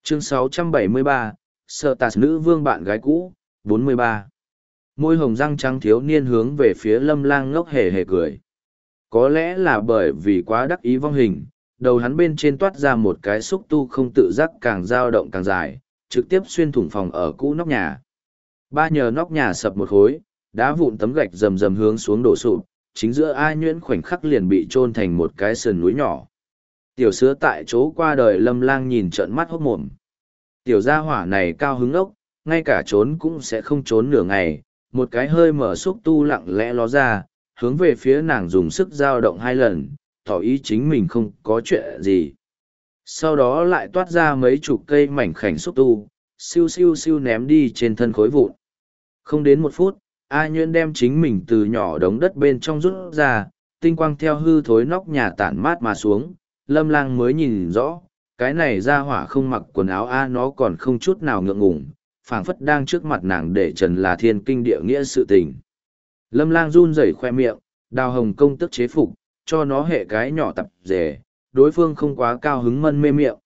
Chương 673, Sở Tạt nữ vương bạn gái cũ, 43. Môi hồng răng trắng thiếu niên hướng về phía Lâm Lang ngốc hề hề cười. Có lẽ là bởi vì quá đắc ý vong hình, đầu hắn bên trên toát ra một cái xúc tu không tự giác càng dao động càng dài, trực tiếp xuyên thủng phòng ở cũ nóc nhà. Ba nhờ nóc nhà sập một khối, đá vụn tấm gạch rầm rầm hướng xuống đổ sụp, chính giữa A Nhuyễn khoảnh khắc liền bị chôn thành một cái sườn núi nhỏ. Tiểu sứa tại chỗ qua đời Lâm Lang nhìn trợn mắt hốt mồm. Tiểu gia hỏa này cao hứng ốc, ngay cả trốn cũng sẽ không trốn nửa ngày, một cái hơi mở xúc tu lặng lẽ ló ra, hướng về phía nàng dùng sức dao động 2 lần, tỏ ý chính mình không có chuyện gì. Sau đó lại toát ra mấy chục cây mảnh khảnh xúc tu, siêu siêu siêu ném đi trên thân khối vụn. Không đến 1 phút, A Nhuyễn đem chính mình từ nhỏ đống đất bên trong rút ra, tinh quang theo hư thối nóc nhà tản mát mà xuống, Lâm Lang mới nhìn rõ, cái này ra hỏa không mặc quần áo A nó còn không chút nào ngượng ngùng, phảng phất đang trước mặt nàng để trần là thiên kinh địa nghĩa sự tình. Lâm Lang run rẩy khoe miệng, Đào Hồng công tức chế phục, cho nó hệ cái nhỏ tập rể, đối phương không quá cao hứng mân mê miệng.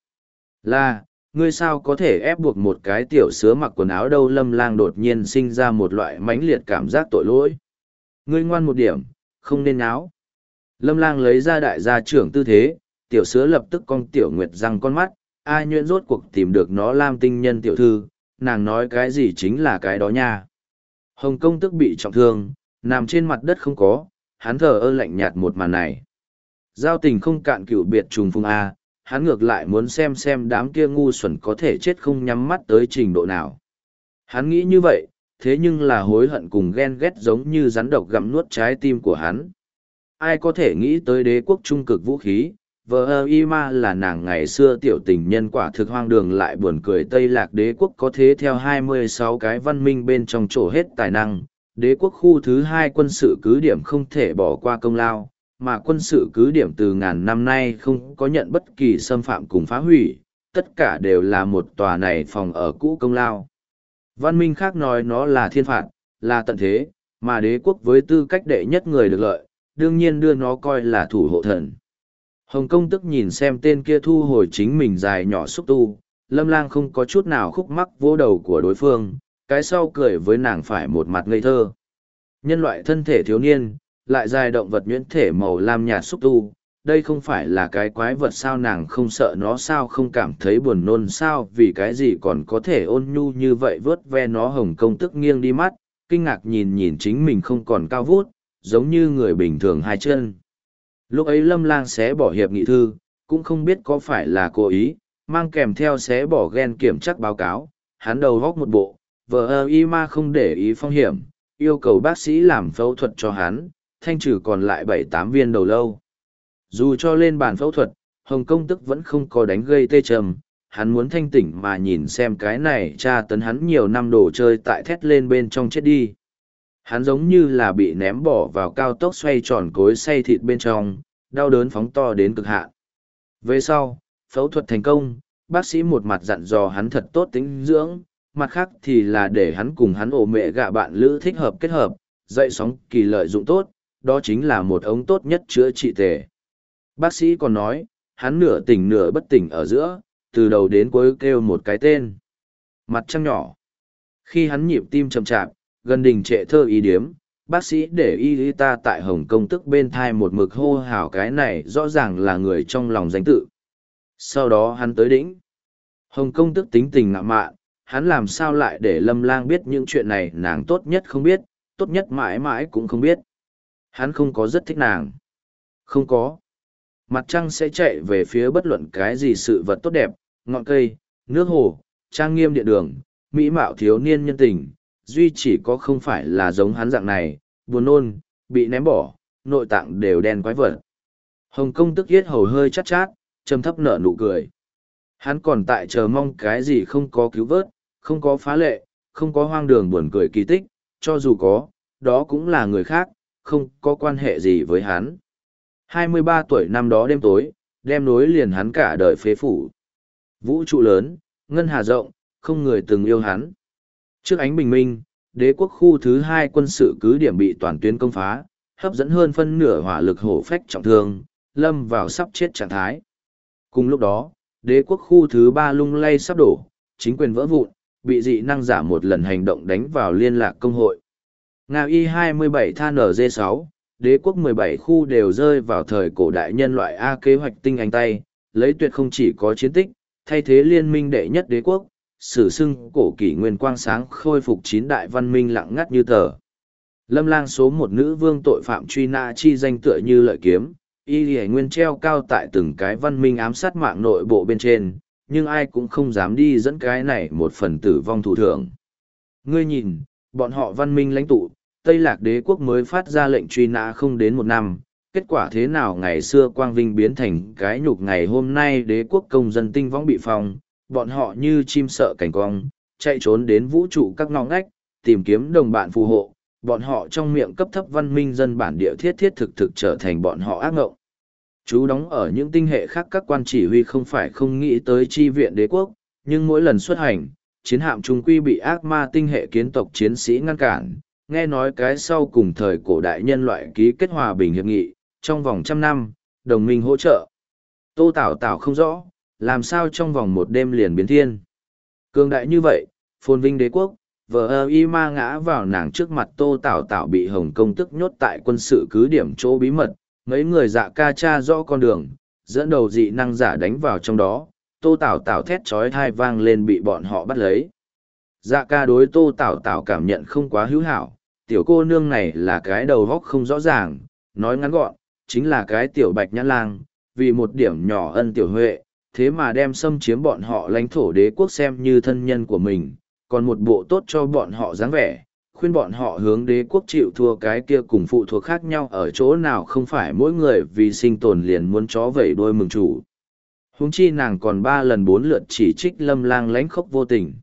Là, ngươi sao có thể ép buộc một cái tiểu sứa mặc quần áo đâu? Lâm Lang đột nhiên sinh ra một loại mãnh liệt cảm giác tội lỗi. Ngươi ngoan một điểm, không nên áo. Lâm Lang lấy ra đại gia trưởng tư thế, tiểu sứa lập tức cong tiểu nguyệt răng con mắt, A Nhuyễn rốt cuộc tìm được nó Lam tinh nhân tiểu thư, nàng nói cái gì chính là cái đó nha. Hồng công tức bị trọng thương, nằm trên mặt đất không có, hắn thờ ơ lạnh nhạt một màn này. Giao tình không cạn cửu biệt trùng phùng A, hắn ngược lại muốn xem đám kia ngu xuẩn có thể chết không nhắm mắt tới trình độ nào. Hắn nghĩ như vậy, thế nhưng là hối hận cùng ghen ghét giống như rắn độc gặm nuốt trái tim của hắn. Ai có thể nghĩ tới đế quốc trung cực vũ khí, vợ Ima là nàng ngày xưa tiểu tình nhân, quả thực hoang đường lại buồn cười. Tây Lạc đế quốc có thế theo 26 cái văn minh bên trong trổ hết tài năng, đế quốc khu thứ 2 quân sự cứ điểm không thể bỏ qua công lao, mà quân sự cứ điểm từ ngàn năm nay không có nhận bất kỳ xâm phạm cùng phá hủy, tất cả đều là một tòa này phòng ở cũ công lao. Văn minh khác nói nó là thiên phạt, là tận thế, mà đế quốc với tư cách đệ nhất người được lợi, đương nhiên đưa nó coi là thủ hộ thần. Hồng công tức nhìn xem tên kia thu hồi chính mình dài nhỏ xúc tu, Lâm Lang không có chút nào khúc mắc vô đầu của đối phương, cái sau cười với nàng phải một mặt ngây thơ. Nhân loại thân thể thiếu niên, lại dài động vật nhuyễn thể màu lam nhạt xúc tu, đây không phải là cái quái vật sao? Nàng không sợ nó sao? Không cảm thấy buồn nôn sao? Vì cái gì còn có thể ôn nhu như vậy vớt ve nó? Hồng công tức nghiêng đi mắt, kinh ngạc nhìn chính mình không còn cao vút, giống như người bình thường 2 chân. Lúc ấy Lâm Lang xé bỏ hiệp nghị thư, cũng không biết có phải là cố ý, mang kèm theo xé bỏ gen kiểm chắc báo cáo, hắn đầu góc một bộ, vợ Ima không để ý phong hiểm, yêu cầu bác sĩ làm phẫu thuật cho hắn, thanh trừ còn lại 7-8 viên đầu lâu. Dù cho lên bàn phẫu thuật, Hồng công tức vẫn không có đánh gây tê trầm, hắn muốn thanh tỉnh mà nhìn xem cái này tra tấn hắn nhiều năm đồ chơi tại thét lên bên trong chết đi. Hắn giống như là bị ném bỏ vào cao tốc xoay tròn cối xay thịt bên trong, đau đớn phóng to đến cực hạn. Về sau, phẫu thuật thành công, bác sĩ một mặt dặn dò hắn thật tốt tính dưỡng, mặt khác thì là để hắn cùng hắn ổ mẹ gạ bạn lữ thích hợp kết hợp, dậy sóng kỳ lợi dụng tốt, đó chính là một ống tốt nhất chữa trị tề. Bác sĩ còn nói, hắn nửa tỉnh nửa bất tỉnh ở giữa, từ đầu đến cuối kêu một cái tên. Mặt trăng nhỏ. Khi hắn nhịp tim chậm chạp, gần đình trệ thơ ý điếm, bác sĩ để y ta tại Hồng công tức bên thai một mực hô hào cái này rõ ràng là người trong lòng danh tự. Sau đó hắn tới đỉnh. Hồng công tức tính tình ngạo mạn, hắn làm sao lại để Lâm Lang biết những chuyện này? Nàng tốt nhất không biết, tốt nhất mãi mãi cũng không biết. Hắn không có rất thích nàng. Không có. Mặt trăng sẽ chạy về phía bất luận cái gì sự vật tốt đẹp, ngọn cây, nước hồ, trang nghiêm điện đường, mỹ mạo thiếu niên nhân tình, duy chỉ có không phải là giống hắn dạng này, buồn nôn, bị ném bỏ, nội tạng đều đen quái vật. Hồng công tức yết hầu hơi chát chát, trầm thấp nở nụ cười. Hắn còn tại chờ mong cái gì? Không có cứu vớt, không có phá lệ, không có hoang đường buồn cười kỳ tích, cho dù có, đó cũng là người khác, không có quan hệ gì với hắn. 23 tuổi năm đó đêm tối, đem nối liền hắn cả đời phế phủ. Vũ trụ lớn, ngân hà rộng, không người từng yêu hắn. Trước ánh bình minh, đế quốc khu thứ 2 quân sự cứ điểm bị toàn tuyến công phá, hấp dẫn hơn phân nửa hỏa lực hổ phách trọng thương, lâm vào sắp chết trạng thái. Cùng lúc đó, đế quốc khu thứ 3 lung lay sắp đổ, chính quyền vỡ vụn, bị dị năng giả một lần hành động đánh vào liên lạc công hội. Nga Y-27 THAN-NG6, đế quốc 17 khu đều rơi vào thời cổ đại nhân loại A kế hoạch tinh anh tay, lấy tuyệt không chỉ có chiến tích, thay thế liên minh đệ nhất đế quốc, sử xưng cổ kỷ nguyên quang sáng khôi phục 9 đại văn minh lặng ngắt như tờ. Lâm Lang số một nữ vương tội phạm truy nã chi danh tựa như lợi kiếm, y lìa nguyên treo cao tại từng cái văn minh ám sát mạng nội bộ bên trên, nhưng ai cũng không dám đi dẫn cái này một phần tử vong thủ thưởng. Ngươi nhìn, bọn họ văn minh lãnh tụ, Tây Lạc đế quốc mới phát ra lệnh truy nã không đến 1 năm, kết quả thế nào ngày xưa quang vinh biến thành cái nhục, ngày hôm nay đế quốc công dân tinh võng bị phong, bọn họ như chim sợ cảnh cong, chạy trốn đến vũ trụ các ngõ ngách, tìm kiếm đồng bạn phù hộ, bọn họ trong miệng cấp thấp văn minh dân bản địa thiết thiết thực thực trở thành bọn họ ác ngộng. Chú đóng ở những tinh hệ khác các quan chỉ huy không phải không nghĩ tới chi viện đế quốc, nhưng mỗi lần xuất hành, chiến hạm trung quy bị ác ma tinh hệ kiến tộc chiến sĩ ngăn cản. Nghe nói cái sau cùng thời cổ đại nhân loại ký kết hòa bình hiệp nghị, trong vòng 100 năm, đồng minh hỗ trợ. Tô Tảo Tảo không rõ, làm sao trong vòng 1 đêm liền biến thiên. Cường đại như vậy, phồn vinh đế quốc, vợ y ma ngã vào nàng trước mặt. Tô Tảo Tảo bị Hồng Công tức nhốt tại quân sự cứ điểm chỗ bí mật, mấy người dạ ca tra rõ con đường, dẫn đầu dị năng giả đánh vào trong đó. Tô Tảo Tảo thét chói tai vang lên bị bọn họ bắt lấy. Dạ ca đối Tô Tảo Tảo cảm nhận không quá hữu hảo, tiểu cô nương này là cái đầu góc không rõ ràng, nói ngắn gọn, chính là cái tiểu bạch nhãn lang, vì một điểm nhỏ ân tiểu huệ, thế mà đem xâm chiếm bọn họ lãnh thổ đế quốc xem như thân nhân của mình, còn một bộ tốt cho bọn họ dáng vẻ, khuyên bọn họ hướng đế quốc chịu thua. Cái kia cùng phụ thuộc khác nhau ở chỗ nào không phải mỗi người vì sinh tồn liền muốn chó vẩy đuôi mừng chủ. Huống chi nàng còn 3 lần 4 lượt chỉ trích Lâm Lang lãnh khốc vô tình.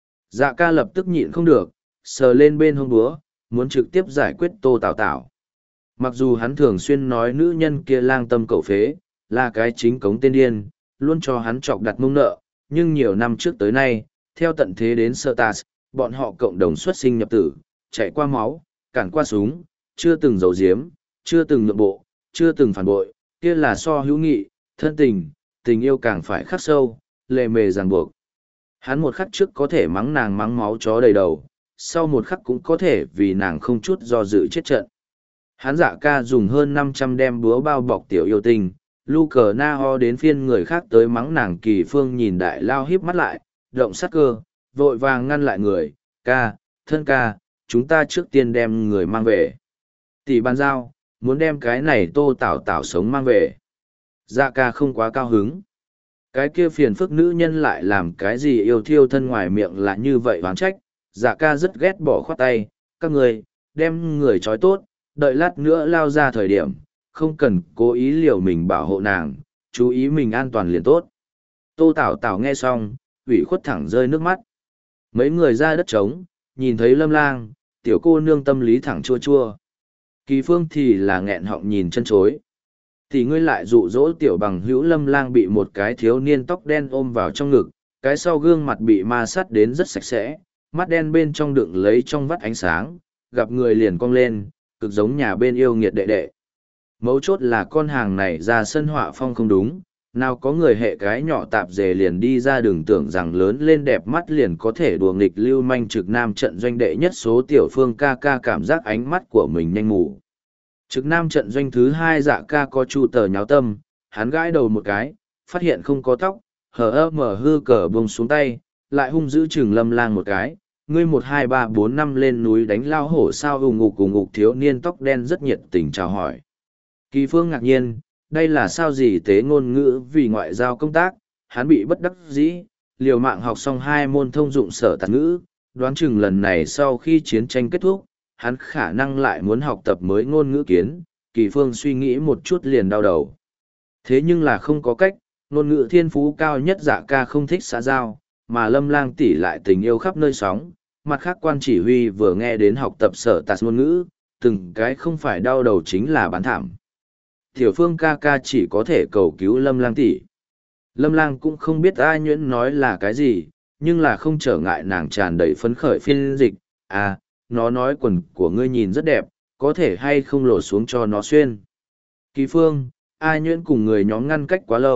Dạ ca lập tức nhịn không được, sờ lên bên hông búa, muốn trực tiếp giải quyết Tô Tảo Tảo. Mặc dù hắn thường xuyên nói nữ nhân kia lang tâm cẩu phế, là cái chính cống tên điên, luôn cho hắn chọc đặt mông nợ, nhưng nhiều năm trước tới nay, theo tận thế đến Sertas, bọn họ cộng đồng xuất sinh nhập tử, chạy qua máu, cản qua súng, chưa từng giấu giếm, chưa từng nhượng bộ, chưa từng phản bội, kia là so hữu nghị, thân tình, tình yêu càng phải khắc sâu, lề mề ràng buộc. Hắn một khắc trước có thể mắng nàng mắng máu chó đầy đầu, sau một khắc cũng có thể vì nàng không chút do dự chết trận. Hắn dạ ca dùng hơn 500 đem búa bao bọc tiểu yêu tình, lu cờ na ho đến phiên người khác tới mắng nàng. Kỳ Phương nhìn đại lao híp mắt lại, động sát cơ, vội vàng ngăn lại người, ca, thân ca, chúng ta trước tiên đem người mang về. Tỷ bàn giao, muốn đem cái này Tô Tảo Tảo sống mang về. Dạ ca không quá cao hứng. Cái kia phiền phức nữ nhân lại làm cái gì yêu thiêu thân ngoài miệng là như vậy oán trách. Dạ ca rất ghét bỏ khoát tay, các người, đem người trói tốt, đợi lát nữa lao ra thời điểm, không cần cố ý liều mình bảo hộ nàng, chú ý mình an toàn liền tốt. Tô Tảo Tảo nghe xong, ủy khuất thẳng rơi nước mắt. Mấy người ra đất trống, nhìn thấy Lâm Lang, tiểu cô nương tâm lý thẳng chua chua. Kỳ Phương thì là nghẹn họng nhìn chân chối. Thì ngươi lại dụ dỗ tiểu bằng hữu. Lâm Lang bị một cái thiếu niên tóc đen ôm vào trong ngực, cái sau gương mặt bị ma sát đến rất sạch sẽ, mắt đen bên trong đựng lấy trong vắt ánh sáng, gặp người liền cong lên, cực giống nhà bên yêu nghiệt đệ đệ. Mấu chốt là con hàng này ra sân họa phong không đúng, nào có người hệ cái nhỏ tạp dề liền đi ra, đừng tưởng rằng lớn lên đẹp mắt liền có thể đùa nghịch lưu manh. Trực nam trận doanh đệ nhất số tiểu Phương ca ca cảm giác ánh mắt của mình nhanh mù. Trực nam trận doanh thứ 2 dạ ca có chu tờ nháo tâm, hắn gãi đầu một cái, phát hiện không có tóc, mở hư cờ bông xuống tay, lại hung dữ chừng Lâm Lang một cái. Ngươi 1 2 3 4 5 lên núi đánh lao hổ sao? Ùng ục thiếu niên tóc đen rất nhiệt tình chào hỏi. Kỳ Phương ngạc nhiên, đây là sao gì tế ngôn ngữ vì ngoại giao công tác, hắn bị bất đắc dĩ, liều mạng học xong 2 môn thông dụng sở tạt ngữ, đoán chừng lần này sau khi chiến tranh kết thúc, hắn khả năng lại muốn học tập mới ngôn ngữ kiến. Kỳ Phương suy nghĩ một chút liền đau đầu. Thế nhưng là không có cách, ngôn ngữ thiên phú cao nhất dạ ca không thích xã giao, mà Lâm Lang tỷ lại tình yêu khắp nơi sóng. Mặt khác quan chỉ huy vừa nghe đến học tập sở tạt ngôn ngữ, từng cái không phải đau đầu chính là bán thảm. Tiểu Phương ca ca chỉ có thể cầu cứu Lâm Lang tỷ. Lâm Lang cũng không biết ai nhuyễn nói là cái gì, nhưng là không trở ngại nàng tràn đầy phấn khởi phiên dịch. À, nó nói quần của ngươi nhìn rất đẹp, có thể hay không lột xuống cho nó xuyên. Kỳ Phương, ai nhuyễn cùng người nhóm ngăn cách quá lâu,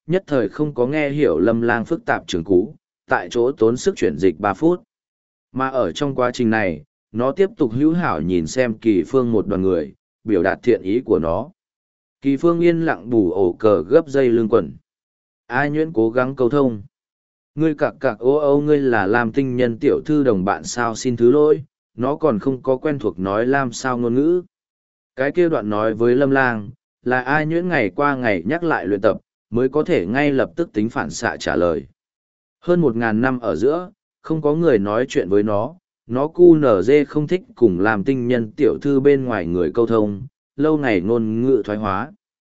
nhất thời không có nghe hiểu Lâm Lang phức tạp trường cú, tại chỗ tốn sức chuyển dịch 3 phút. Mà ở trong quá trình này, nó tiếp tục hữu hảo nhìn xem Kỳ Phương một đoàn người, biểu đạt thiện ý của nó. Kỳ Phương yên lặng bù ổ cờ gấp dây lưng quần. A Nhuyễn cố gắng câu thông. Ngươi cặc cặc ô ô ngươi là Lam Tinh Nhân tiểu thư đồng bạn sao, xin thứ lỗi, nó còn không có quen thuộc nói Lam sao ngôn ngữ. Cái kia đoạn nói với Lâm Lang, là A Nhuyễn ngày qua ngày nhắc lại luyện tập, mới có thể ngay lập tức tính phản xạ trả lời. Hơn 1.000 năm ở giữa, không có người nói chuyện với nó cu nở dê không thích cùng Lam Tinh Nhân tiểu thư bên ngoài người câu thông, lâu ngày ngôn ngữ thoái hóa.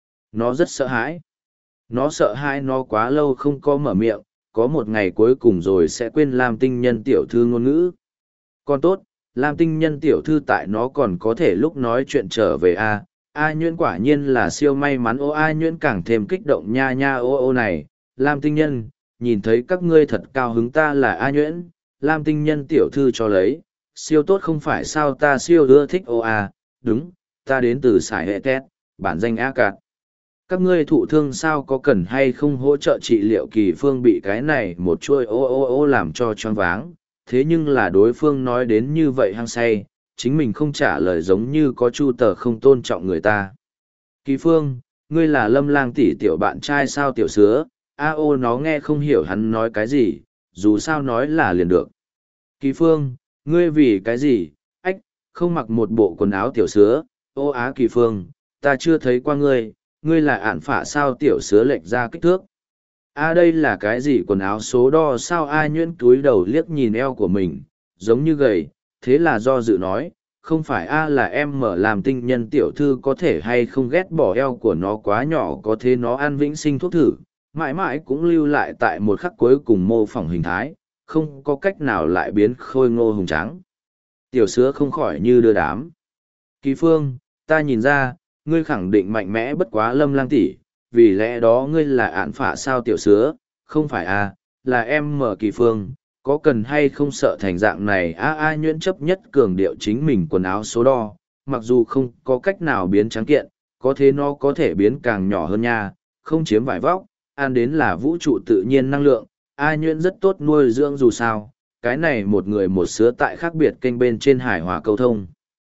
Nó rất sợ hãi. Nó sợ hãi nó quá lâu không có mở miệng, có một ngày cuối cùng rồi sẽ quên Lam Tinh Nhân tiểu thư ngôn ngữ. Còn tốt, Lam Tinh Nhân tiểu thư tại nó còn có thể lúc nói chuyện trở về A Nhuyễn quả nhiên là siêu may mắn. Ô A Nhuyễn càng thêm kích động nha nha ô này, Lam Tinh Nhân, nhìn thấy các ngươi thật cao hứng, ta là A Nhuyễn, Lam Tinh Nhân tiểu thư cho lấy, siêu tốt không phải sao, ta siêu ưa thích đúng, ta đến từ sải hệ tét, bản danh A Cạt. Các ngươi thụ thương sao, có cần hay không hỗ trợ trị liệu? Kỳ Phương bị cái này một chuôi ô làm cho choáng váng, thế nhưng là đối phương nói đến như vậy hăng say, chính mình không trả lời giống như có chu tờ không tôn trọng người ta. Kỳ Phương, ngươi là Lâm Lang tỷ tiểu bạn trai sao? Tiểu sứa, nó nghe không hiểu hắn nói cái gì, dù sao nói là liền được. Kỳ Phương, ngươi vì cái gì, không mặc một bộ quần áo? Tiểu sứa, Kỳ Phương, ta chưa thấy qua ngươi là ản phả sao? Tiểu sứa lệch ra kích thước. Đây là cái gì, quần áo số đo sao? A Nhuyễn cúi đầu liếc nhìn eo của mình, giống như gầy, thế là do dự nói, không phải là em mở Làm Tinh Nhân tiểu thư có thể hay không ghét bỏ eo của nó quá nhỏ, có thế nó ăn vĩnh sinh thuốc thử, mãi mãi cũng lưu lại tại một khắc cuối cùng mô phỏng hình thái, không có cách nào lại biến khôi ngô hùng tráng. Tiểu sứa không khỏi như đưa đám. Kỳ Phương, ta nhìn ra, ngươi khẳng định mạnh mẽ bất quá Lâm Lang tỷ, vì lẽ đó ngươi là ạn phả sao? Tiểu sứa, không phải là em mở. Kỳ Phương, có cần hay không sợ thành dạng này? A Nhuyễn chấp nhất cường điệu chính mình quần áo số đo, mặc dù không có cách nào biến trắng kiện, có thế nó có thể biến càng nhỏ hơn nha, không chiếm vải vóc, ăn đến là vũ trụ tự nhiên năng lượng. A Nhuyễn rất tốt nuôi dưỡng dù sao, cái này một người một sứa tại khác biệt kênh bên trên hài hòa câu thông.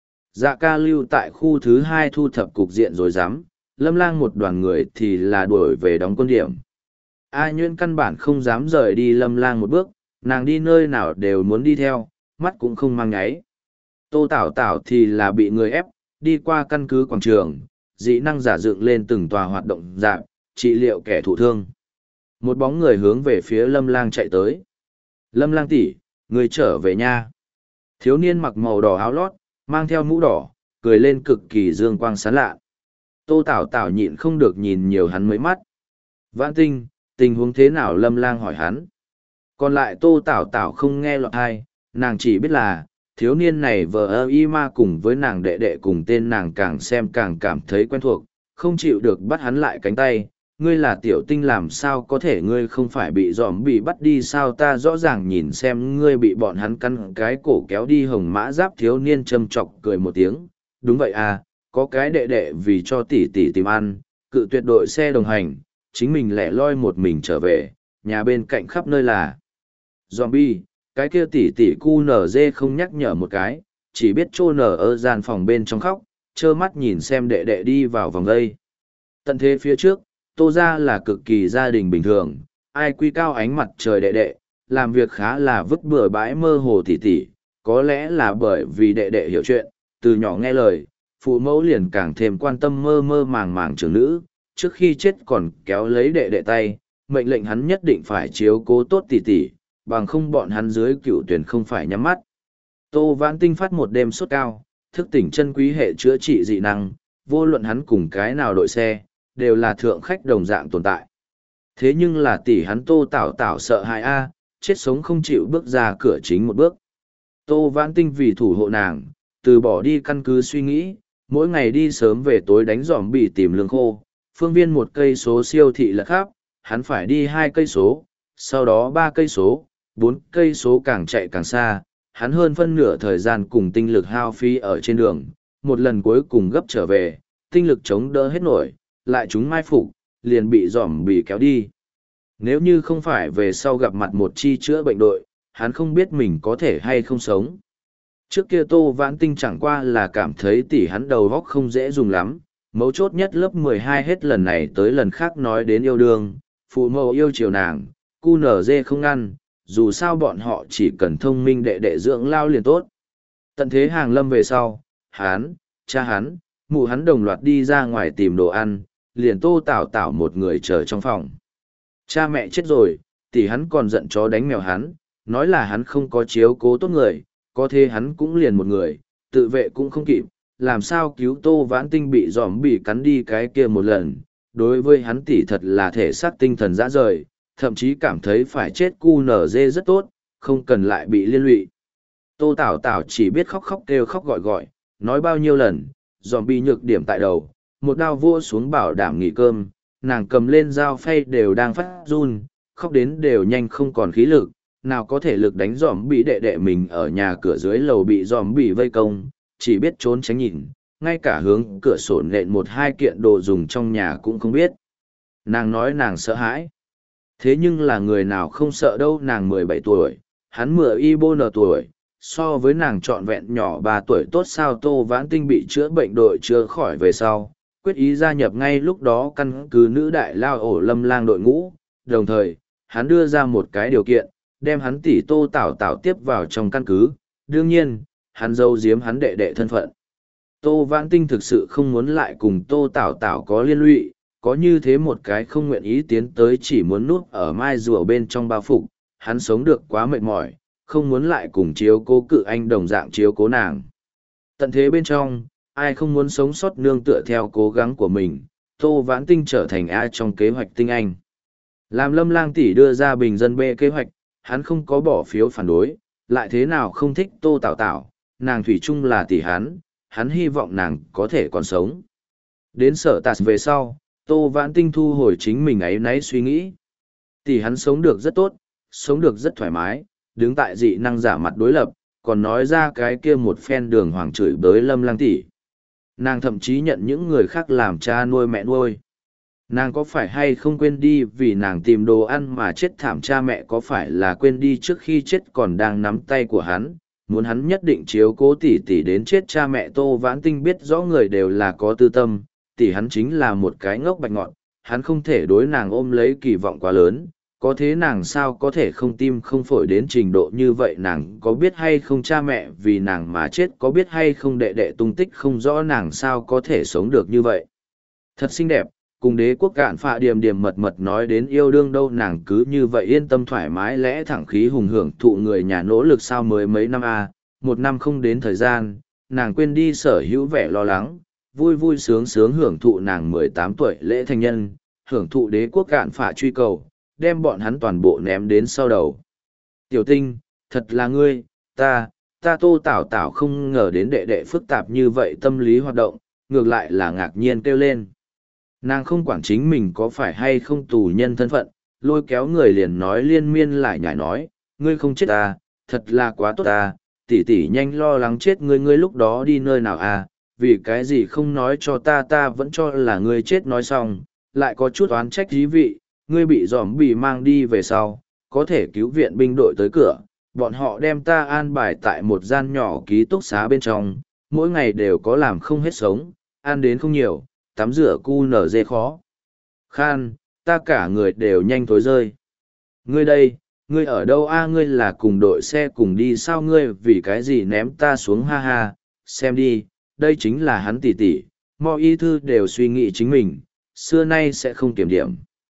Dạ ca lưu tại khu thứ 2 thu thập cục diện rồi dám, Lâm Lang một đoàn người thì là đuổi về đóng quân điểm. A Nhuyễn căn bản không dám rời đi Lâm Lang một bước, nàng đi nơi nào đều muốn đi theo, mắt cũng không mang nháy. Tô Tảo Tảo thì là bị người ép, đi qua căn cứ quảng trường, dị năng giả dựng lên từng tòa hoạt động dạng, trị liệu kẻ thụ thương. Một bóng người hướng về phía Lâm Lang chạy tới. Lâm Lang tỷ, người trở về nha. Thiếu niên mặc màu đỏ áo lót, mang theo mũ đỏ, cười lên cực kỳ dương quang sáng lạ. Tô Tảo Tảo nhịn không được nhìn nhiều hắn mấy mắt. Vãn Tinh, tình huống thế nào? Lâm Lang hỏi hắn. Còn lại Tô Tảo Tảo không nghe lọt tai, nàng chỉ biết là, thiếu niên này vờ y ma cùng với nàng đệ đệ cùng tên nàng càng xem càng cảm thấy quen thuộc, không chịu được bắt hắn lại cánh tay. Ngươi là Tiểu Tinh, làm sao có thể, ngươi không phải bị dòm bị bắt đi sao? Ta rõ ràng nhìn xem ngươi bị bọn hắn căn cái cổ kéo đi. Hồng mã giáp thiếu niên châm chọc cười một tiếng. Đúng vậy có cái đệ đệ vì cho tỷ tỷ tìm ăn, cự tuyệt đội xe đồng hành, chính mình lẻ loi một mình trở về, nhà bên cạnh khắp nơi là zombie. Cái kia tỷ tỷ cu nở dê không nhắc nhở một cái, chỉ biết trô nở ở gian phòng bên trong khóc, trơ mắt nhìn xem đệ đệ đi vào vòng đây. Tận thế phía trước, Tô ra là cực kỳ gia đình bình thường, ai quy cao ánh mặt trời đệ đệ, làm việc khá là vứt bừa bãi mơ hồ tỷ tỷ, có lẽ là bởi vì đệ đệ hiểu chuyện, từ nhỏ nghe lời, phụ mẫu liền càng thêm quan tâm mơ mơ màng màng trưởng nữ, trước khi chết còn kéo lấy đệ đệ tay, mệnh lệnh hắn nhất định phải chiếu cố tốt tỷ tỷ, bằng không bọn hắn dưới cựu tuyển không phải nhắm mắt. Tô Vãn Tinh phát một đêm sốt cao, thức tỉnh chân quý hệ chữa trị dị năng, vô luận hắn cùng cái nào đội xe, đều là thượng khách đồng dạng tồn tại. Thế nhưng là tỷ hắn Tô Tảo Tảo sợ hãi chết sống không chịu bước ra cửa chính một bước. Tô Vãn Tinh vì thủ hộ nàng, từ bỏ đi căn cứ suy nghĩ, mỗi ngày đi sớm về tối đánh giòm bị tìm lương khô, phương viên 1 cây số siêu thị lật khắp, hắn phải đi 2 cây số, sau đó 3 cây số, 4 cây số, càng chạy càng xa, hắn hơn phân nửa thời gian cùng tinh lực hao phí ở trên đường, một lần cuối cùng gấp trở về, tinh lực chống đỡ hết nổi, lại chúng mai phục, liền bị giòm bị kéo đi. Nếu như không phải về sau gặp mặt một chi chữa bệnh đội, hắn không biết mình có thể hay không sống. Trước kia Tô Vãn Tinh chẳng qua là cảm thấy tỷ hắn đầu góc không dễ dùng lắm, mấu chốt nhất lớp 12 hết lần này tới lần khác nói đến yêu đương, phụ mẫu yêu chiều nàng, cu nở dê không ngăn, dù sao bọn họ chỉ cần thông minh đệ đệ dưỡng lao liền tốt. Tận thế hàng lâm về sau, hắn, cha hắn, mụ hắn đồng loạt đi ra ngoài tìm đồ ăn, liền Tô Tảo Tảo một người chờ trong phòng. Cha mẹ chết rồi, tỷ hắn còn giận chó đánh mèo hắn, nói là hắn không có chiếu cố tốt người, có thế hắn cũng liền một người, tự vệ cũng không kịp, làm sao cứu Tô Vãn Tinh bị giòm bị cắn đi cái kia một lần. Đối với hắn tỷ thật là thể xác tinh thần dã rời, thậm chí cảm thấy phải chết cu nở dê rất tốt, không cần lại bị liên lụy. Tô Tảo Tảo chỉ biết khóc khóc kêu khóc gọi gọi, nói bao nhiêu lần, giòm bị nhược điểm tại đầu, một đao vua xuống bảo đảm nghỉ cơm, nàng cầm lên dao phay đều đang phát run, khóc đến đều nhanh không còn khí lực, nào có thể lực đánh giòm bị đệ đệ mình ở nhà cửa dưới lầu bị giòm bị vây công, chỉ biết trốn tránh nhìn, ngay cả hướng cửa sổ nện một hai kiện đồ dùng trong nhà cũng không biết. Nàng nói nàng sợ hãi. Thế nhưng là người nào không sợ đâu, nàng 17 tuổi, hắn 10 y bô nờ tuổi, so với nàng trọn vẹn nhỏ 3 tuổi tốt sao. Tô Vãn Tinh bị chữa bệnh đội chữa khỏi về sau, quyết ý gia nhập ngay lúc đó căn cứ nữ đại lao ổ Lâm Lang đội ngũ, đồng thời, hắn đưa ra một cái điều kiện, đem hắn tỷ Tô Tảo Tảo tiếp vào trong căn cứ, đương nhiên, hắn giấu giếm hắn đệ đệ thân phận. Tô Vãn Tinh thực sự không muốn lại cùng Tô Tảo Tảo có liên lụy, có như thế một cái không nguyện ý tiến tới chỉ muốn núp ở mai rùa bên trong bao phục, hắn sống được quá mệt mỏi, không muốn lại cùng chiếu cố cự anh đồng dạng chiếu cố nàng. Tận thế bên trong, ai không muốn sống sót nương tựa theo cố gắng của mình, Tô Vãn Tinh trở thành ai trong kế hoạch tinh anh. Làm Lâm Lang tỷ đưa ra bình dân B kế hoạch, hắn không có bỏ phiếu phản đối, lại thế nào không thích Tô Tảo Tảo, nàng thủy chung là tỷ hắn hy vọng nàng có thể còn sống. Đến sở tạt về sau, Tô Vãn Tinh thu hồi chính mình ấy nấy suy nghĩ. Tỷ hắn sống được rất tốt, sống được rất thoải mái, đứng tại dị năng giả mặt đối lập, còn nói ra cái kia một phen đường hoàng chửi bới Lâm Lang tỷ. Nàng thậm chí nhận những người khác làm cha nuôi mẹ nuôi. Nàng có phải hay không quên đi vì nàng tìm đồ ăn mà chết thảm, cha mẹ có phải là quên đi trước khi chết còn đang nắm tay của hắn, muốn hắn nhất định chiếu cố tỷ tỷ đến chết. Cha mẹ Tô Vãn Tinh biết rõ người đều là có tư tâm, tỷ hắn chính là một cái ngốc bạch ngọn, hắn không thể đối nàng ôm lấy kỳ vọng quá lớn, có thế nàng sao có thể không tim không phổi đến trình độ như vậy. Nàng có biết hay không cha mẹ vì nàng mà chết, có biết hay không đệ đệ tung tích không rõ, nàng sao có thể sống được như vậy. Thật xinh đẹp, cùng đế quốc cạn phạ điềm điềm mật mật nói đến yêu đương đâu, nàng cứ như vậy yên tâm thoải mái lẽ thẳng khí hùng hưởng thụ người nhà nỗ lực sao mới mấy năm một năm không đến thời gian, nàng quên đi sở hữu vẻ lo lắng, vui vui sướng sướng hưởng thụ nàng 18 tuổi lễ thành nhân, hưởng thụ đế quốc cạn phạ truy cầu, đem bọn hắn toàn bộ ném đến sau đầu. Tiểu Tinh, thật là ngươi, ta Tô Tảo Tảo không ngờ đến đệ đệ phức tạp như vậy tâm lý hoạt động, ngược lại là ngạc nhiên kêu lên. Nàng không quản chính mình có phải hay không tù nhân thân phận, lôi kéo người liền nói liên miên lại nhảy nói, ngươi không chết ta, thật là quá tốt ta, tỷ tỷ nhanh lo lắng chết ngươi, ngươi lúc đó đi nơi nào vì cái gì không nói cho ta vẫn cho là ngươi chết. Nói xong, lại có chút oán trách dí vị, ngươi bị giòm bị mang đi về sau, có thể cứu viện binh đội tới cửa, bọn họ đem ta an bài tại một gian nhỏ ký túc xá bên trong, mỗi ngày đều có làm không hết sống, ăn đến không nhiều, tắm rửa cu nở dê khó khan, ta cả người đều nhanh thối rơi. Ngươi đây, ngươi ở đâu ngươi là cùng đội xe cùng đi sao, ngươi vì cái gì ném ta xuống ha ha, xem đi, đây chính là hắn tỷ tỷ, mọi y thư đều suy nghĩ chính mình, xưa nay sẽ không kiểm điểm.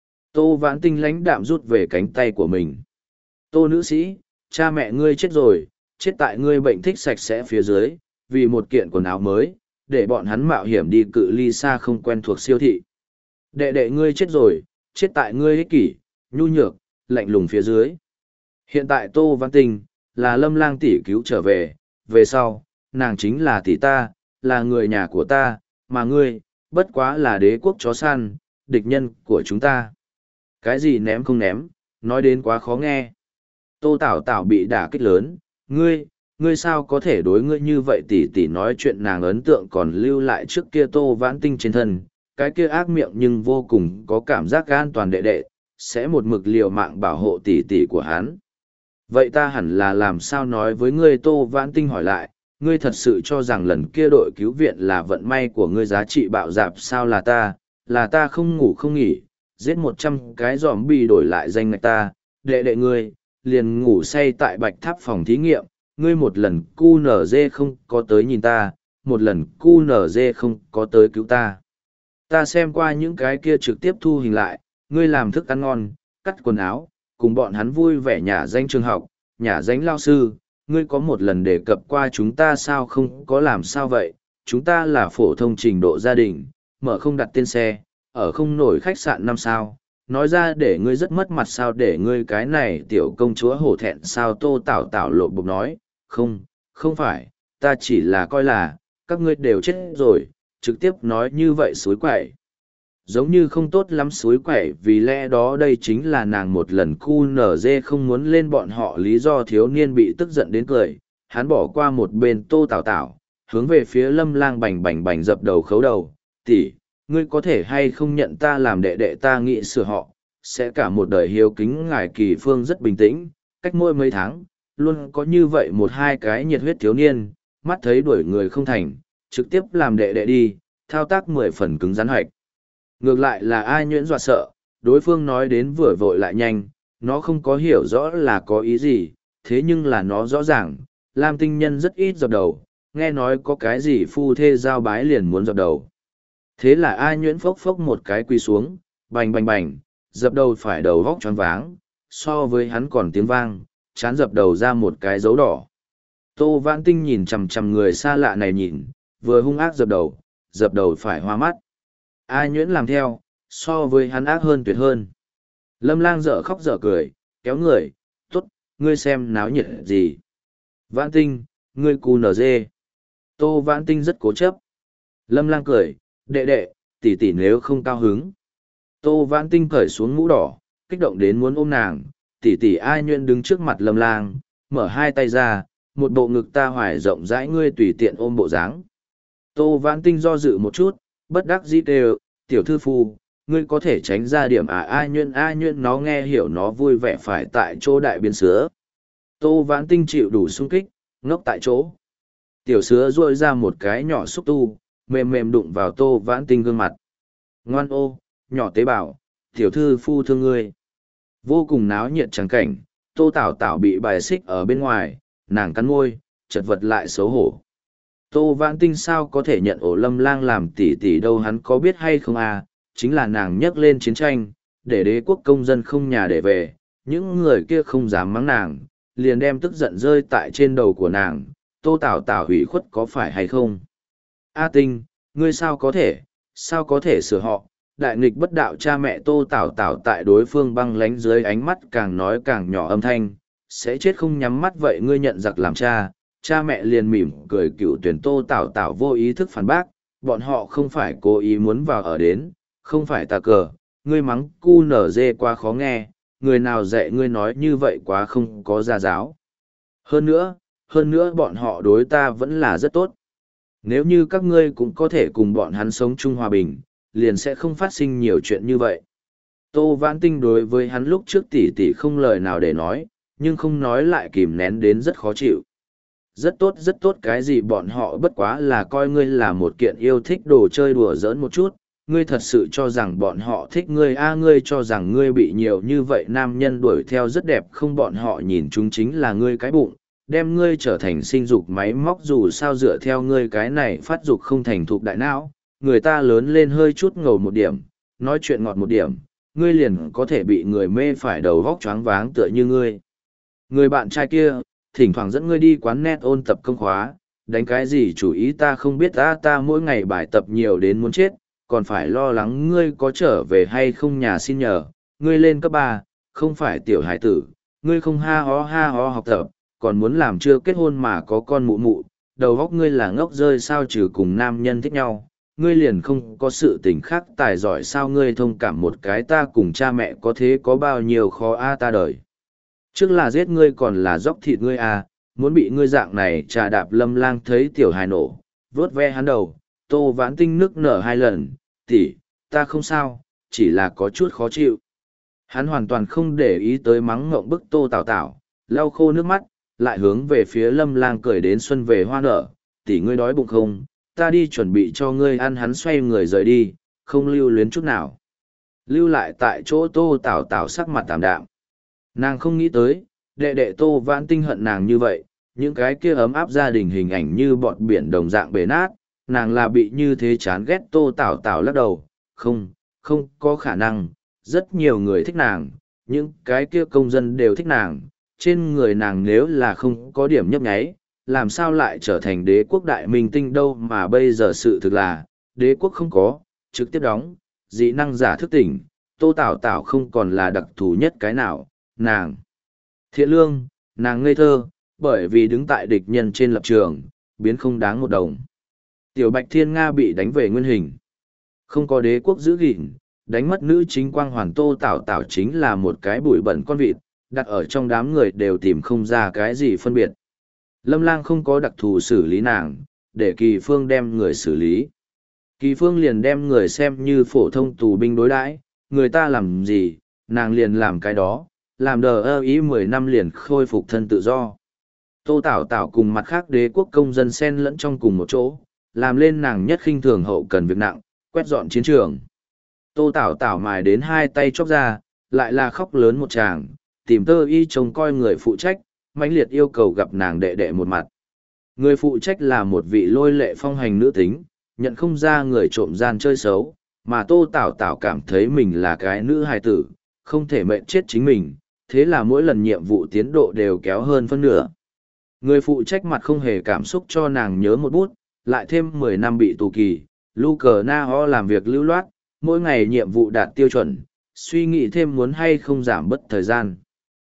Tô Vãn Tinh lãnh đạm rút về cánh tay của mình. Tô nữ sĩ, cha mẹ ngươi chết rồi, chết tại ngươi bệnh thích sạch sẽ phía dưới, vì một kiện quần áo mới, để bọn hắn mạo hiểm đi cự ly xa không quen thuộc siêu thị. Đệ đệ ngươi chết rồi, chết tại ngươi ích kỷ, nhu nhược, lạnh lùng phía dưới. Hiện tại Tô Vãn Tinh, là Lâm Lang tỷ cứu trở về sau, nàng chính là tỷ ta, là người nhà của ta, mà ngươi, bất quá là đế quốc chó săn, địch nhân của chúng ta. Cái gì ném không ném, nói đến quá khó nghe. Tô Tảo Tảo bị đả kích lớn, ngươi sao có thể đối ngươi như vậy, tỷ tỷ nói chuyện nàng ấn tượng còn lưu lại trước kia Tô Vãn Tinh trên thân, cái kia ác miệng nhưng vô cùng có cảm giác an toàn đệ đệ, sẽ một mực liều mạng bảo hộ tỷ tỷ của hắn. Vậy ta hẳn là làm sao nói với ngươi? Tô Vãn Tinh hỏi lại, ngươi thật sự cho rằng lần kia đội cứu viện là vận may của ngươi giá trị bạo dạp sao? Là ta không ngủ không nghỉ, giết 100 cái zombie đổi lại danh ngạch ta, đệ đệ ngươi, liền ngủ say tại bạch tháp phòng thí nghiệm, ngươi một lần QNZ không có tới nhìn ta, một lần QNZ không có tới cứu ta. Ta xem qua những cái kia trực tiếp thu hình lại, ngươi làm thức ăn ngon, cắt quần áo, cùng bọn hắn vui vẻ nhả danh trường học, nhả danh lao sư, ngươi có một lần đề cập qua chúng ta sao? Không có. Làm sao vậy? Chúng ta là phổ thông trình độ gia đình, mở không đặt tên xe, ở không nổi khách sạn 5 sao, nói ra để ngươi rất mất mặt sao? Để ngươi cái này tiểu công chúa hổ thẹn sao? Tô Tảo Tảo lộn bụng nói, không phải, ta chỉ là coi là, các ngươi đều chết rồi, trực tiếp nói như vậy suối quậy. Giống như không tốt lắm suối quậy, vì lẽ đó đây chính là nàng một lần QNZ không muốn lên bọn họ lý do. Thiếu niên bị tức giận đến cười, hắn bỏ qua một bên Tô Tảo Tảo, hướng về phía Lâm Lang bành bành bành dập đầu khấu đầu, tỷ, ngươi có thể hay không nhận ta làm đệ đệ? Ta nghĩ sửa họ, sẽ cả một đời hiếu kính ngài. Kỳ Phương rất bình tĩnh, cách mỗi mấy tháng, luôn có như vậy một hai cái nhiệt huyết thiếu niên, mắt thấy đuổi người không thành, trực tiếp làm đệ đệ đi, thao tác 10 phần cứng rắn hoạch. Ngược lại là ai nhuyễn dọa sợ, đối phương nói đến vừa vội lại nhanh, nó không có hiểu rõ là có ý gì, thế nhưng là nó rõ ràng, Lam Tinh Nhân rất ít dập đầu, nghe nói có cái gì phu thê giao bái liền muốn dập đầu. Thế là ai nhuyễn phốc phốc một cái quỳ xuống, bành bành bành, dập đầu phải đầu vóc choáng váng, so với hắn còn tiếng vang, chán dập đầu ra một cái dấu đỏ. Tô Vãn Tinh nhìn chằm chằm người xa lạ này nhìn, vừa hung ác dập đầu phải hoa mắt. Ai nhuyễn làm theo, so với hắn ác hơn tuyệt hơn. Lâm Lang dở khóc dở cười, kéo người, tốt, ngươi xem náo nhiệt gì. Vãn Tinh, ngươi cù nở dê. Tô Vãn Tinh rất cố chấp. Lâm Lang cười, đệ đệ, tỷ tỷ nếu không cao hứng. Tô Vãn Tinh cởi xuống mũ đỏ, kích động đến muốn ôm nàng. Tỷ tỷ. Ai nhuyễn đứng trước mặt Lâm Lang, mở hai tay ra, một bộ ngực ta hoài rộng rãi, ngươi tùy tiện ôm bộ dáng. Tô Vãn Tinh do dự một chút, bất đắc dĩ đều, tiểu thư phu, ngươi có thể tránh ra điểm à? Ai nhuyễn nó nghe hiểu, nó vui vẻ phải tại chỗ đại biến sứa. Tô Vãn Tinh chịu đủ sung kích, ngốc tại chỗ. Tiểu sứa duỗi ra một cái nhỏ xúc tu, mềm mềm đụng vào Tô Vãn Tinh gương mặt. Ngoan ô, nhỏ tế bào, tiểu thư phu thương ngươi. Vô cùng náo nhiệt trắng cảnh, Tô Tảo Tảo bị bài xích ở bên ngoài, nàng cắn môi, chật vật lại xấu hổ. Tô Vãn Tinh sao có thể nhận ổ Lâm Lang làm tỷ tỷ đâu? Hắn có biết hay không à? Chính là nàng nhắc lên chiến tranh, để đế quốc công dân không nhà để về, những người kia không dám mắng nàng, liền đem tức giận rơi tại trên đầu của nàng. Tô Tảo Tảo hủy khuất có phải hay không? A Tinh, ngươi sao có thể sửa họ? Đại nghịch bất đạo cha mẹ. Tô Tảo Tảo tại đối phương băng lánh dưới ánh mắt càng nói càng nhỏ âm thanh, sẽ chết không nhắm mắt vậy ngươi nhận giặc làm cha? Cha mẹ liền mỉm cười cựu tuyển. Tô Tảo Tảo vô ý thức phản bác, bọn họ không phải cố ý muốn vào ở đến, không phải tà cờ, ngươi mắng cu nở dê quá khó nghe, người nào dạy ngươi nói như vậy quá không có gia giáo. Hơn nữa bọn họ đối ta vẫn là rất tốt. Nếu như các ngươi cũng có thể cùng bọn hắn sống chung hòa bình, liền sẽ không phát sinh nhiều chuyện như vậy. Tô Vãn Tinh đối với hắn lúc trước tỉ tỉ không lời nào để nói, nhưng không nói lại kìm nén đến rất khó chịu. Rất tốt cái gì? Bọn họ bất quá là coi ngươi là một kiện yêu thích đồ chơi đùa giỡn một chút. Ngươi thật sự cho rằng bọn họ thích ngươi à? Ngươi cho rằng ngươi bị nhiều như vậy nam nhân đuổi theo rất đẹp không? Bọn họ nhìn chúng chính là ngươi cái bụng, đem ngươi trở thành sinh dục máy móc. Dù sao dựa theo ngươi cái này phát dục không thành thục đại não, người ta lớn lên hơi chút ngầu một điểm, nói chuyện ngọt một điểm, ngươi liền có thể bị người mê phải đầu vóc choáng váng. Tựa như ngươi, người bạn trai kia thỉnh thoảng dẫn ngươi đi quán net ôn tập công khóa, đánh cái gì chủ ý ta không biết. Ta mỗi ngày bài tập nhiều đến muốn chết, còn phải lo lắng ngươi có trở về hay không nhà xin nhờ. Ngươi lên cấp 3, không phải tiểu hải tử, ngươi không ha ho học tập, còn muốn làm chưa kết hôn mà có con mụ mụ, đầu óc ngươi là ngốc rơi sao? Trừ cùng nam nhân thích nhau, ngươi liền không có sự tình khác tài giỏi sao? Ngươi thông cảm một cái, ta cùng cha mẹ có thế có bao nhiêu khó a? Ta đời trước là giết ngươi còn là dóc thịt ngươi à? Muốn bị ngươi dạng này trà đạp. Lâm Lang thấy tiểu hài nổ, vớt ve hắn đầu. Tô Vãn Tinh nức nở 2 lần, tỷ, ta không sao, chỉ là có chút khó chịu. Hắn hoàn toàn không để ý tới mắng ngộng bức Tô Tảo Tảo, lau khô nước mắt, lại hướng về phía Lâm Lang cười đến xuân về hoa nở, tỷ ngươi đói bụng không, ta đi chuẩn bị cho ngươi ăn. Hắn xoay người rời đi, không lưu luyến chút nào. Lưu lại tại chỗ Tô Tảo Tảo sắc mặt tạm đạm. Nàng không nghĩ tới, đệ đệ Tô Vãn Tinh hận nàng như vậy, những cái kia ấm áp gia đình hình ảnh như bọt biển đồng dạng bể nát, nàng là bị như thế chán ghét. Tô Tảo Tảo lắc đầu, không có khả năng, rất nhiều người thích nàng, những cái kia công dân đều thích nàng, trên người nàng nếu là không có điểm nhấp nháy, làm sao lại trở thành đế quốc đại minh tinh đâu. Mà bây giờ sự thực là, đế quốc không có, trực tiếp đóng, dị năng giả thức tỉnh, Tô Tảo Tảo không còn là đặc thù nhất cái nào, nàng thiện lương, nàng ngây thơ, bởi vì đứng tại địch nhân trên lập trường, biến không đáng một đồng. Tiểu Bạch Thiên Nga bị đánh về nguyên hình. Không có đế quốc giữ gìn, đánh mất nữ chính quang hoàn, Tô Tảo Tảo chính là một cái bụi bẩn con vịt, đặt ở trong đám người đều tìm không ra cái gì phân biệt. Lâm Lang không có đặc thù xử lý nàng, để Kỳ Phương đem người xử lý. Kỳ Phương liền đem người xem như phổ thông tù binh đối đãi, người ta làm gì, nàng liền làm cái đó, làm đờ ơ ý 10 năm liền khôi phục thân tự do. Tô Tảo Tảo cùng mặt khác đế quốc công dân xen lẫn trong cùng một chỗ, làm lên nàng nhất khinh thường hậu cần việc nặng, quét dọn chiến trường. Tô Tảo Tảo mài đến hai tay chóc ra, lại là khóc lớn một tràng, tìm Tơ Y trông coi người phụ trách, mãnh liệt yêu cầu gặp nàng đệ đệ một mặt. Người phụ trách là một vị lôi lệ phong hành nữ tính, nhận không ra người trộm gian chơi xấu, mà Tô Tảo Tảo cảm thấy mình là cái nữ hài tử, không thể mệnh chết chính mình, thế là mỗi lần nhiệm vụ tiến độ đều kéo hơn phân nửa. Người phụ trách mặt không hề cảm xúc cho nàng nhớ một bút, lại thêm 10 năm bị tù kỳ, Luca Na Ho làm việc lưu loát, mỗi ngày nhiệm vụ đạt tiêu chuẩn, suy nghĩ thêm muốn hay không giảm bất thời gian.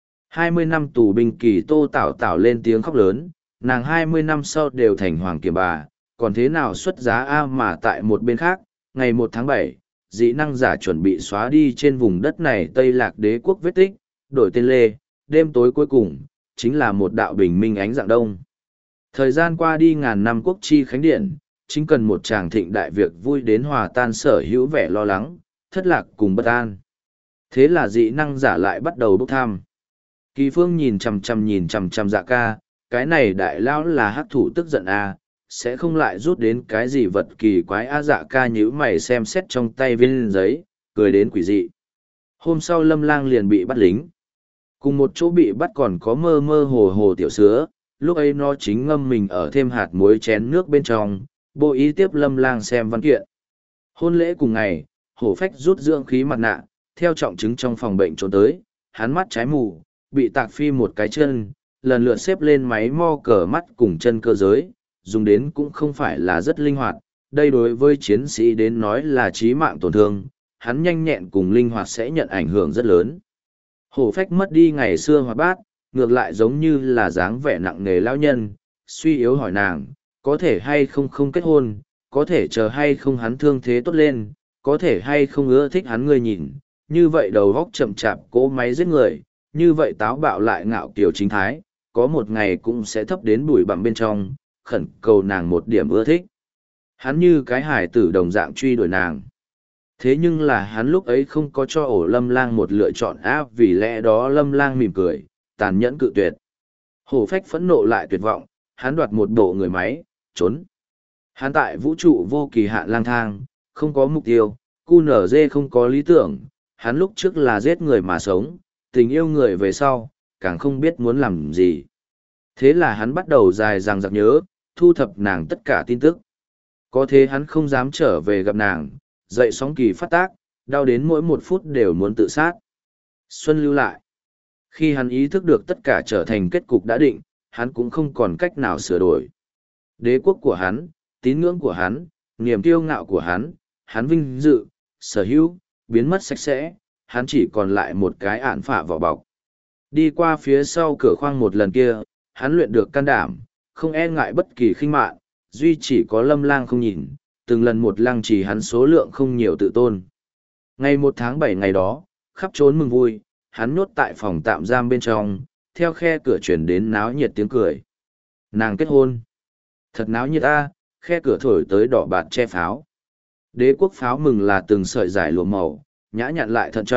20 năm tù binh kỳ, Tô Tảo Tảo lên tiếng khóc lớn, nàng 20 năm sau đều thành hoàng kiểm bà, còn thế nào xuất giá a. Mà tại một bên khác, ngày 1 tháng 7, dị năng giả chuẩn bị xóa đi trên vùng đất này Tây Lạc đế quốc vết tích, đổi tên lê, đêm tối cuối cùng, chính là một đạo bình minh ánh dạng đông. Thời gian qua đi ngàn năm quốc chi khánh điện, chính cần một tràng thịnh đại việc vui đến hòa tan sở hữu vẻ lo lắng, thất lạc cùng bất an. Thế là dị năng giả lại bắt đầu bốc thăm. Kỳ Phương nhìn chằm chằm Dạ Ca, cái này đại lão là hắc thủ tức giận a, sẽ không lại rút đến cái gì vật kỳ quái a. Dạ Ca nhíu mày xem xét trong tay viên giấy, cười đến quỷ dị. Hôm sau Lâm Lang liền bị bắt lính. Cùng một chỗ bị bắt còn có mơ mơ hồ hồ tiểu sứa, lúc ấy nó chính ngâm mình ở thêm hạt muối chén nước bên trong, bộ ý tiếp Lâm Lang xem văn kiện. Hôn lễ cùng ngày, Hổ Phách rút dưỡng khí mặt nạ, theo trọng chứng trong phòng bệnh trốn tới, hắn mắt trái mù, bị tạc phi một cái chân, lần lượt xếp lên máy mo cờ mắt cùng chân cơ giới, dùng đến cũng không phải là rất linh hoạt, đây đối với chiến sĩ đến nói là chí mạng tổn thương, hắn nhanh nhẹn cùng linh hoạt sẽ nhận ảnh hưởng rất lớn. Hổ Phách mất đi ngày xưa hoạt bát, ngược lại giống như là dáng vẻ nặng nề lão nhân, suy yếu hỏi nàng, có thể hay không không kết hôn, có thể chờ hay không hắn thương thế tốt lên, có thể hay không ưa thích hắn người nhìn, như vậy đầu góc chậm chạp cỗ máy giết người, như vậy táo bạo lại ngạo kiều chính thái, có một ngày cũng sẽ thấp đến bụi bặm bên trong, khẩn cầu nàng một điểm ưa thích. Hắn như cái hải tử đồng dạng truy đuổi nàng. Thế nhưng là hắn lúc ấy không có cho ổ Lâm Lang một lựa chọn áp, vì lẽ đó Lâm Lang mỉm cười, tàn nhẫn cự tuyệt. Hổ Phách phẫn nộ lại tuyệt vọng, hắn đoạt một bộ người máy, trốn. Hắn tại vũ trụ vô kỳ hạn lang thang, không có mục tiêu, QNZ không có lý tưởng, hắn lúc trước là giết người mà sống, tình yêu người về sau, càng không biết muốn làm gì. Thế là hắn bắt đầu dài dằng dặc nhớ, thu thập nàng tất cả tin tức. Có thế hắn không dám trở về gặp nàng, dậy sóng kỳ phát tác, đau đến mỗi một phút đều muốn tự sát. Xuân lưu lại. Khi hắn ý thức được tất cả trở thành kết cục đã định, hắn cũng không còn cách nào sửa đổi. Đế quốc của hắn, tín ngưỡng của hắn, niềm kiêu ngạo của hắn, hắn vinh dự, sở hữu, biến mất sạch sẽ, hắn chỉ còn lại một cái ản phả vỏ bọc. Đi qua phía sau cửa khoang một lần kia, hắn luyện được can đảm, không e ngại bất kỳ khinh mạn, duy chỉ có Lâm Lang không nhìn, từng lần một lăng trì hắn số lượng không nhiều tự tôn. Ngày 1 tháng 7 ngày đó, khắp trốn mừng vui, hắn nhốt tại phòng tạm giam bên trong, theo khe cửa chuyển đến náo nhiệt tiếng cười. Nàng kết hôn. Thật náo nhiệt a, khe cửa thổi tới đỏ bạt che pháo. Đế quốc pháo mừng là từng sợi giải lụa màu, nhã nhặn lại thận trọng,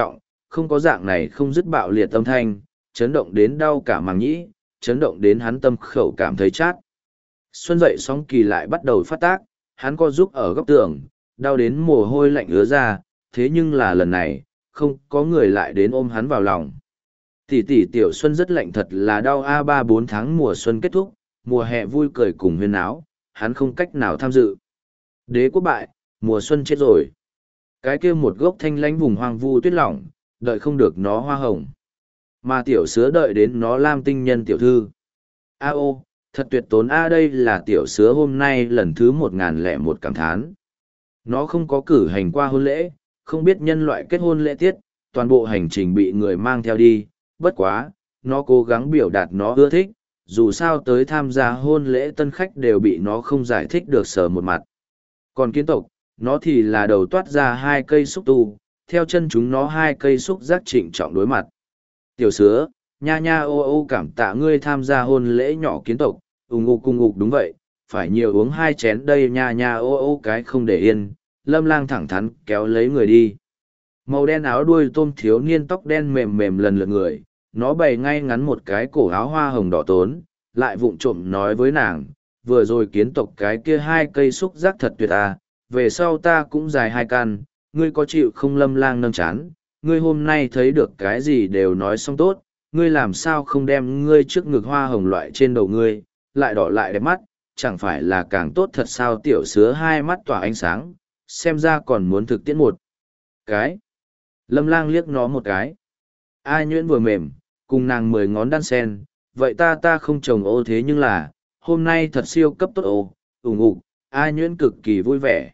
không có dạng này không dứt bạo liệt tâm thanh, chấn động đến đau cả màng nhĩ, chấn động đến hắn tâm khẩu cảm thấy chát. Xuân dậy sóng kỳ lại bắt đầu phát tác, hắn co giúp ở góc tường, đau đến mồ hôi lạnh ứa ra, thế nhưng là lần này, không có người lại đến ôm hắn vào lòng. Tỷ tỷ tiểu Xuân rất lạnh thật là đau a 3-4 tháng mùa xuân kết thúc, mùa hè vui cười cùng huyên áo, hắn không cách nào tham dự. Đế quốc bại, mùa xuân chết rồi. Cái kia một gốc thanh lãnh vùng hoang vu tuyết lỏng, đợi không được nó hoa hồng. Mà tiểu sứa đợi đến nó lam tinh nhân tiểu thư. A ô, thật tuyệt tốn a đây là tiểu sứa hôm nay lần thứ 1001 cảm thán. Nó không có cử hành qua hôn lễ, không biết nhân loại kết hôn lễ tiết, toàn bộ hành trình bị người mang theo đi, bất quá, nó cố gắng biểu đạt nó ưa thích, dù sao tới tham gia hôn lễ tân khách đều bị nó không giải thích được sờ một mặt. Còn kiến tộc, nó thì là đầu toát ra 2 cây xúc tu, theo chân chúng nó 2 cây xúc giác trịnh trọng đối mặt. Tiểu sứa, nha nha ô ô cảm tạ ngươi tham gia hôn lễ nhỏ kiến tộc, ủng ngục cung ngục đúng vậy, phải nhiều uống 2 chén đây nha nha ô ô cái không để yên, Lâm Lang thẳng thắn kéo lấy người đi. Màu đen áo đuôi tôm thiếu niên tóc đen mềm mềm lần lượt người, nó bày ngay ngắn một cái cổ áo hoa hồng đỏ tốn, lại vụng trộm nói với nàng, vừa rồi kiến tộc cái kia 2 cây xúc giác thật tuyệt à, về sau ta cũng dài 2 căn, ngươi có chịu không? Lâm Lang nâng chán, ngươi hôm nay thấy được cái gì đều nói xong tốt, ngươi làm sao không đem ngươi trước ngực hoa hồng loại trên đầu ngươi, lại đỏ lại đẹp mắt, chẳng phải là càng tốt thật sao? Tiểu sứa 2 mắt tỏa ánh sáng, xem ra còn muốn thực tiễn một cái. Lâm Lang liếc nó một cái. A Nhuyễn vừa mềm, cùng nàng 10 ngón đan sen, vậy ta không trồng ô thế nhưng là, hôm nay thật siêu cấp tốt ô, ủng ục, A Nhuyễn cực kỳ vui vẻ.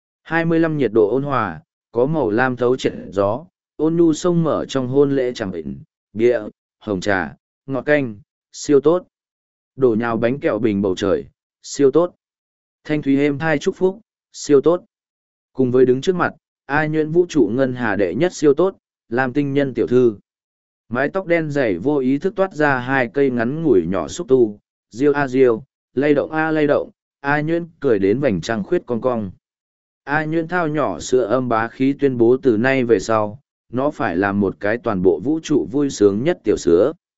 25 nhiệt độ ôn hòa, có màu lam thấu triệt gió, ôn nhu sông mở trong hôn lễ chẳng bệnh, bia, hồng trà, ngọt canh, siêu tốt. Đổ nhào bánh kẹo bình bầu trời, siêu tốt. Thanh thúy êm thai chúc phúc, siêu tốt. Cùng với đứng trước mặt, A Nhuyễn vũ trụ ngân hà đệ nhất siêu tốt, làm tinh nhân tiểu thư. Mái tóc đen dày vô ý thức toát ra 2 cây ngắn ngủi nhỏ xúc tu, riêu a riêu, lay động a lay động, A Nhuyễn cười đến vành trăng khuyết cong cong. A Nhuyễn thao nhỏ sữa âm bá khí tuyên bố từ nay về sau, nó phải làm một cái toàn bộ vũ trụ vui sướng nhất tiểu sứa.